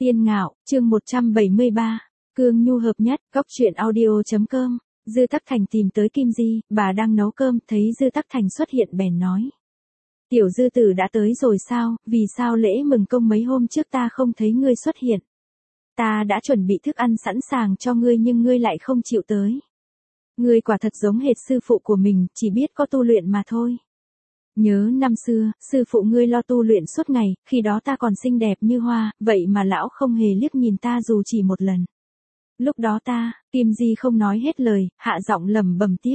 Tiên Ngạo, chương 173. Cương Nhu hợp nhất, góc truyện audio.com. Dư Tắc Thành tìm tới Kim Di, bà đang nấu cơm, thấy Dư Tắc Thành xuất hiện bèn nói. Tiểu Dư Tử đã tới rồi sao, vì sao lễ mừng công mấy hôm trước ta không thấy ngươi xuất hiện? Ta đã chuẩn bị thức ăn sẵn sàng cho ngươi nhưng ngươi lại không chịu tới. Ngươi quả thật giống hệt sư phụ của mình, chỉ biết có tu luyện mà thôi. Nhớ năm xưa, sư phụ ngươi lo tu luyện suốt ngày, khi đó ta còn xinh đẹp như hoa, vậy mà lão không hề liếc nhìn ta dù chỉ một lần. Lúc đó ta, Kim Di không nói hết lời, hạ giọng lẩm bẩm tiếp.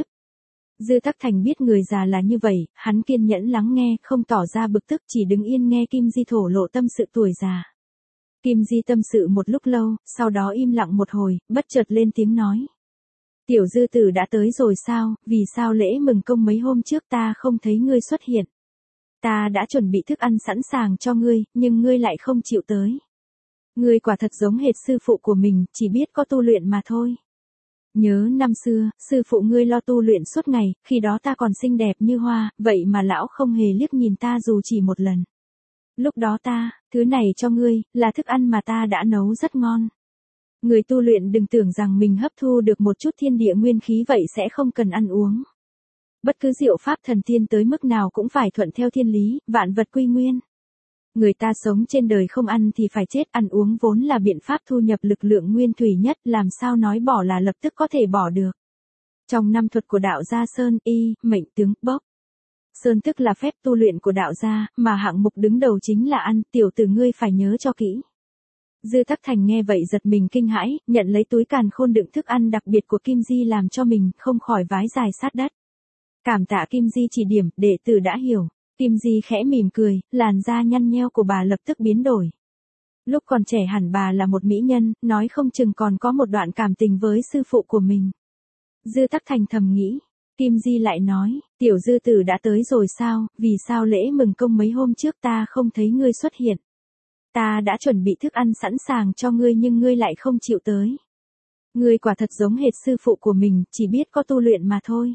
Dư Tắc Thành biết người già là như vậy, hắn kiên nhẫn lắng nghe, không tỏ ra bực tức, chỉ đứng yên nghe Kim Di thổ lộ tâm sự tuổi già. Kim Di tâm sự một lúc lâu, sau đó im lặng một hồi, bất chợt lên tiếng nói. Tiểu Dư Tử đã tới rồi sao, vì sao lễ mừng công mấy hôm trước ta không thấy ngươi xuất hiện? Ta đã chuẩn bị thức ăn sẵn sàng cho ngươi, nhưng ngươi lại không chịu tới. Ngươi quả thật giống hệt sư phụ của mình, chỉ biết có tu luyện mà thôi. Nhớ năm xưa, sư phụ ngươi lo tu luyện suốt ngày, khi đó ta còn xinh đẹp như hoa, vậy mà lão không hề liếc nhìn ta dù chỉ một lần. Lúc đó ta, thứ này cho ngươi, là thức ăn mà ta đã nấu rất ngon. Người tu luyện đừng tưởng rằng mình hấp thu được một chút thiên địa nguyên khí vậy sẽ không cần ăn uống. Bất cứ diệu pháp thần tiên tới mức nào cũng phải thuận theo thiên lý, vạn vật quy nguyên. Người ta sống trên đời không ăn thì phải chết, ăn uống vốn là biện pháp thu nhập lực lượng nguyên thủy nhất, làm sao nói bỏ là lập tức có thể bỏ được. Trong năm thuật của đạo gia Sơn, y, mệnh tướng, bốc. Sơn tức là phép tu luyện của đạo gia, mà hạng mục đứng đầu chính là ăn, tiểu tử ngươi phải nhớ cho kỹ. Dư Tắc Thành nghe vậy giật mình kinh hãi, nhận lấy túi càn khôn đựng thức ăn đặc biệt của Kim Di làm cho mình, không khỏi vái dài sát đất. Cảm tạ Kim Di chỉ điểm, đệ tử đã hiểu. Kim Di khẽ mỉm cười, làn da nhăn nheo của bà lập tức biến đổi. Lúc còn trẻ hẳn bà là một mỹ nhân, nói không chừng còn có một đoạn cảm tình với sư phụ của mình. Dư Tắc Thành thầm nghĩ. Kim Di lại nói, tiểu Dư Tử đã tới rồi sao, vì sao lễ mừng công mấy hôm trước ta không thấy ngươi xuất hiện? Ta đã chuẩn bị thức ăn sẵn sàng cho ngươi nhưng ngươi lại không chịu tới. Ngươi quả thật giống hệt sư phụ của mình, chỉ biết có tu luyện mà thôi.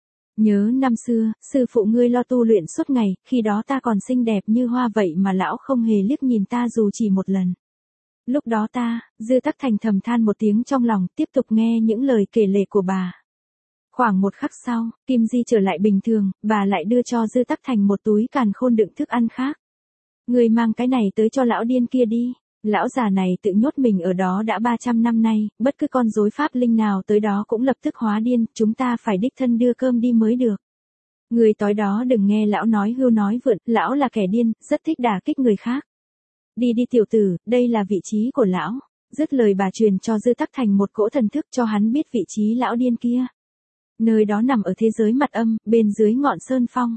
Nhớ năm xưa, sư phụ ngươi lo tu luyện suốt ngày, khi đó ta còn xinh đẹp như hoa vậy mà lão không hề liếc nhìn ta dù chỉ một lần. Lúc đó ta, Dư Tắc Thành thầm than một tiếng trong lòng, tiếp tục nghe những lời kể lể của bà. Khoảng một khắc sau, Kim Di trở lại bình thường, bà lại đưa cho Dư Tắc Thành một túi càn khôn đựng thức ăn khác. Ngươi mang cái này tới cho lão điên kia đi. Lão già này tự nhốt mình ở đó đã 300 năm nay, bất cứ con rối pháp linh nào tới đó cũng lập tức hóa điên, chúng ta phải đích thân đưa cơm đi mới được. Người tối đó đừng nghe lão nói hưu nói vượn, lão là kẻ điên, rất thích đả kích người khác. Đi đi tiểu tử, đây là vị trí của lão. Dứt lời bà truyền cho Dư Tắc Thành một cỗ thần thức cho hắn biết vị trí lão điên kia. Nơi đó nằm ở thế giới mặt âm, bên dưới ngọn sơn phong.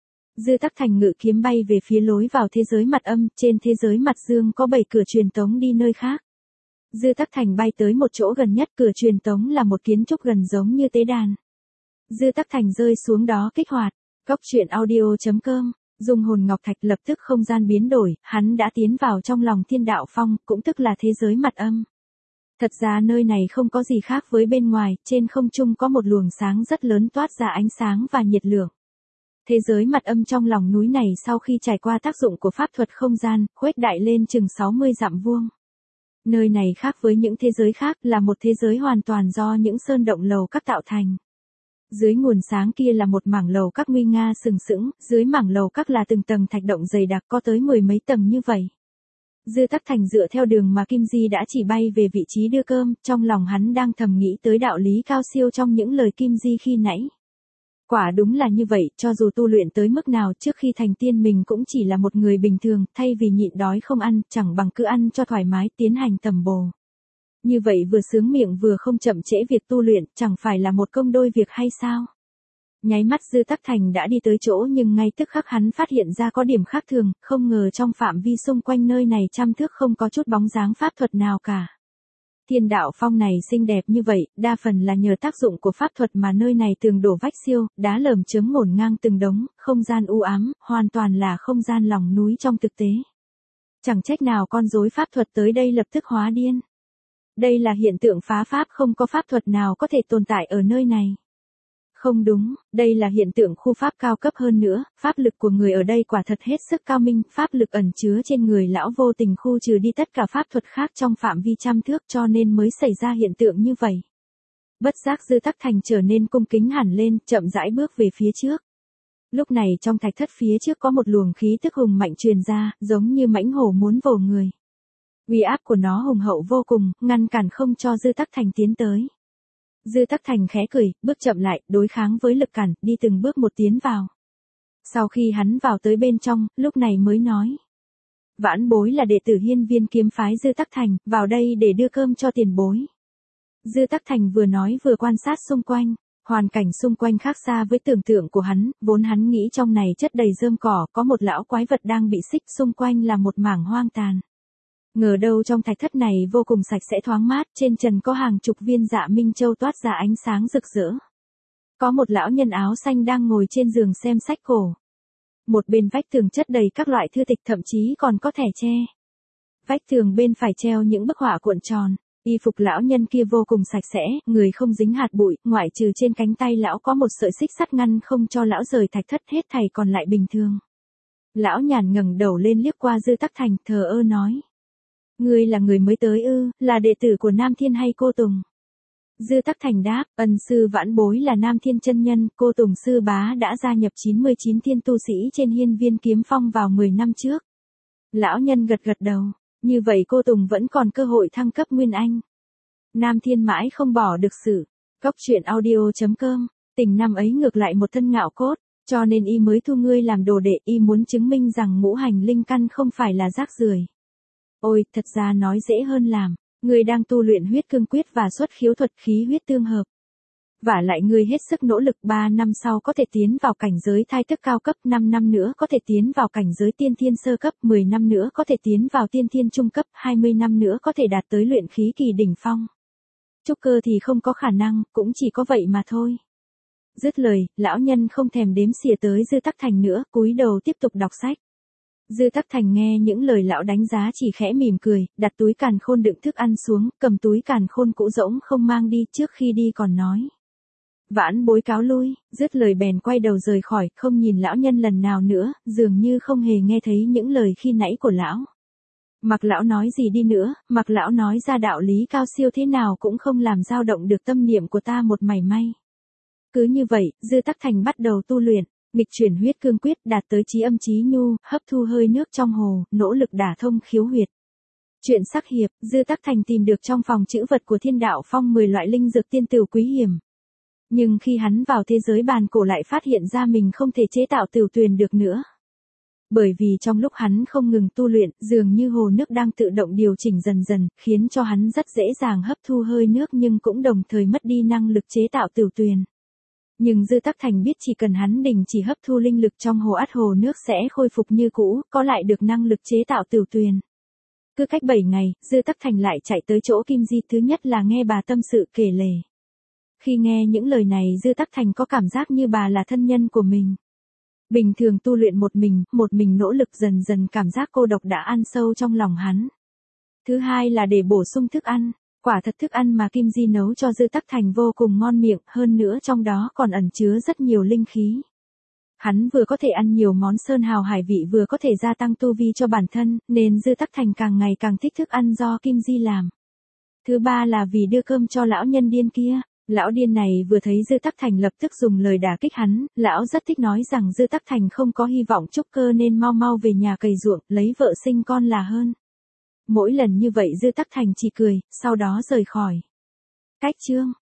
Dư Tắc Thành ngự kiếm bay về phía lối vào thế giới mặt âm, trên thế giới mặt dương có 7 cửa truyền tống đi nơi khác. Dư Tắc Thành bay tới một chỗ gần nhất, cửa truyền tống là một kiến trúc gần giống như tế đàn. Dư Tắc Thành rơi xuống đó kích hoạt. Góc truyện audio.com. Dùng hồn ngọc thạch lập tức không gian biến đổi, hắn đã tiến vào trong lòng thiên đạo phong, cũng tức là thế giới mặt âm. Thật ra nơi này không có gì khác với bên ngoài, trên không trung có một luồng sáng rất lớn toát ra ánh sáng và nhiệt lượng. Thế giới mặt âm trong lòng núi này sau khi trải qua tác dụng của pháp thuật không gian, khuếch đại lên chừng 60 dặm vuông. Nơi này khác với những thế giới khác, là một thế giới hoàn toàn do những sơn động lầu các tạo thành. Dưới nguồn sáng kia là một mảng lầu các nguy nga sừng sững, dưới mảng lầu các là từng tầng thạch động dày đặc có tới 10 mấy tầng như vậy. Dư Tắc Thành dựa theo đường mà Kim Di đã chỉ bay về vị trí đưa cơm, trong lòng hắn đang thầm nghĩ tới đạo lý cao siêu trong những lời Kim Di khi nãy. Quả đúng là như vậy, cho dù tu luyện tới mức nào trước khi thành tiên mình cũng chỉ là một người bình thường, thay vì nhịn đói không ăn, chẳng bằng cứ ăn cho thoải mái, tiến hành tầm bổ. Như vậy vừa sướng miệng vừa không chậm trễ việc tu luyện, chẳng phải là một công đôi việc hay sao? Nháy mắt Dư Tắc Thành đã đi tới chỗ nhưng ngay tức khắc hắn phát hiện ra có điểm khác thường, không ngờ trong phạm vi xung quanh nơi này trăm thước không có chút bóng dáng pháp thuật nào cả. Thiên đạo phong này xinh đẹp như vậy, đa phần là nhờ tác dụng của pháp thuật mà nơi này tường đổ vách siêu, đá lởm chớm ngổn ngang từng đống, không gian u ám, hoàn toàn là không gian lòng núi trong thực tế. Chẳng trách nào con rối pháp thuật tới đây lập tức hóa điên. Đây là hiện tượng phá pháp, không có pháp thuật nào có thể tồn tại ở nơi này. Không đúng, đây là hiện tượng khu pháp cao cấp hơn nữa, pháp lực của người ở đây quả thật hết sức cao minh, pháp lực ẩn chứa trên người lão vô tình khu trừ đi tất cả pháp thuật khác trong phạm vi trăm thước cho nên mới xảy ra hiện tượng như vậy. Bất giác Dư Tắc Thành trở nên cung kính hẳn lên, chậm rãi bước về phía trước. Lúc này trong thạch thất phía trước có một luồng khí tức hùng mạnh truyền ra, giống như mãnh hổ muốn vồ người. Uy áp của nó hùng hậu vô cùng, ngăn cản không cho Dư Tắc Thành tiến tới. Dư Tắc Thành khẽ cười, bước chậm lại, đối kháng với lực cản, đi từng bước một tiến vào. Sau khi hắn vào tới bên trong, lúc này mới nói. Vãn bối là đệ tử Hiên Viên kiếm phái Dư Tắc Thành, vào đây để đưa cơm cho tiền bối. Dư Tắc Thành vừa nói vừa quan sát xung quanh. Hoàn cảnh xung quanh khác xa với tưởng tượng của hắn, vốn hắn nghĩ trong này chất đầy rơm cỏ, có một lão quái vật đang bị xích, xung quanh là một mảng hoang tàn. Ngờ đâu trong thạch thất này vô cùng sạch sẽ thoáng mát, trên trần có hàng chục viên dạ minh châu toát ra ánh sáng rực rỡ. Có một lão nhân áo xanh đang ngồi trên giường xem sách cổ. Một bên vách tường chất đầy các loại thư tịch, thậm chí còn có thẻ tre. Vách tường bên phải treo những bức họa cuộn tròn. Y phục lão nhân kia vô cùng sạch sẽ, người không dính hạt bụi, ngoại trừ trên cánh tay lão có một sợi xích sắt ngăn không cho lão rời thạch thất, hết thảy còn lại bình thường. Lão nhàn ngẩng đầu lên liếc qua Dư Tắc Thành, thờ ơ nói. Ngươi là người mới tới ư, là đệ tử của Nam Thiên hay cô Tùng? Dư Tắc Thành đáp, ân sư vãn bối là Nam Thiên chân nhân, cô Tùng sư bá đã gia nhập 99 thiên tu sĩ trên Hiên Viên kiếm phong vào 10 năm trước. Lão nhân gật gật đầu. Như vậy cô Tùng vẫn còn cơ hội thăng cấp Nguyên Anh. Nam Thiên mãi không bỏ được sự. Cốc truyện audio.com, tình năm ấy ngược lại một thân ngạo cốt, cho nên y mới thu ngươi làm đồ đệ, y muốn chứng minh rằng ngũ hành linh căn không phải là rác rưởi. Ôi, thật ra nói dễ hơn làm, ngươi đang tu luyện huyết cương quyết và xuất khiếu thuật khí huyết tương hợp. Vả lại ngươi hết sức nỗ lực 3 năm sau có thể tiến vào cảnh giới thai thức cao cấp, 5 năm nữa có thể tiến vào cảnh giới tiên thiên sơ cấp, 10 năm nữa có thể tiến vào tiên thiên trung cấp, 20 năm nữa có thể đạt tới luyện khí kỳ đỉnh phong. Trúc cơ thì không có khả năng, cũng chỉ có vậy mà thôi. Dứt lời, lão nhân không thèm đếm xỉa tới Dư Tắc Thành nữa, cúi đầu tiếp tục đọc sách. Dư Tắc Thành nghe những lời lão đánh giá chỉ khẽ mỉm cười, đặt túi càn khôn đựng thức ăn xuống, cầm túi càn khôn cũ rỗng không mang đi, trước khi đi còn nói. Vãn bối cáo lui, dứt lời bèn quay đầu rời khỏi, không nhìn lão nhân lần nào nữa, dường như không hề nghe thấy những lời khi nãy của lão. Mặc lão nói gì đi nữa, mặc lão nói ra đạo lý cao siêu thế nào cũng không làm dao động được tâm niệm của ta một mảy may. Cứ như vậy, Dư Tắc Thành bắt đầu tu luyện, nghịch chuyển huyết cương quyết, đạt tới chí âm chí nhu, hấp thu hơi nước trong hồ, nỗ lực đả thông khiếu huyệt. Chuyện sắc hiệp, Dư Tắc Thành tìm được trong phòng trữ vật của Thiên Đạo Phong 10 loại linh dược tiên tửu quý hiểm. Nhưng khi hắn vào thế giới bàn cổ lại phát hiện ra mình không thể chế tạo tửu tuyền được nữa. Bởi vì trong lúc hắn không ngừng tu luyện, dường như hồ nước đang tự động điều chỉnh dần dần, khiến cho hắn rất dễ dàng hấp thu hơi nước nhưng cũng đồng thời mất đi năng lực chế tạo tửu tuyền. Nhưng Dư Tắc Thành biết chỉ cần hắn đình chỉ hấp thu linh lực trong hồ ắt hồ nước sẽ khôi phục như cũ, có lại được năng lực chế tạo tửu tuyền. Cứ cách 7 ngày, Dư Tắc Thành lại chạy tới chỗ Kim Di, thứ nhất là nghe bà tâm sự kể lể. Khi nghe những lời này Dư Tắc Thành có cảm giác như bà là thân nhân của mình. Bình thường tu luyện một mình nỗ lực dần dần cảm giác cô độc đã ăn sâu trong lòng hắn. Thứ hai là để bổ sung thức ăn, quả thật thức ăn mà Kim Di nấu cho Dư Tắc Thành vô cùng ngon miệng, hơn nữa trong đó còn ẩn chứa rất nhiều linh khí. Hắn vừa có thể ăn nhiều món sơn hào hải vị vừa có thể gia tăng tu vi cho bản thân, nên Dư Tắc Thành càng ngày càng thích thức ăn do Kim Di làm. Thứ ba là vì đưa cơm cho lão nhân điên kia. Lão điên này vừa thấy Dư Tắc Thành lập tức dùng lời đả kích hắn, lão rất thích nói rằng Dư Tắc Thành không có hy vọng trúc cơ nên mau mau về nhà cày ruộng, lấy vợ sinh con là hơn. Mỗi lần như vậy Dư Tắc Thành chỉ cười, sau đó rời khỏi. Cách chương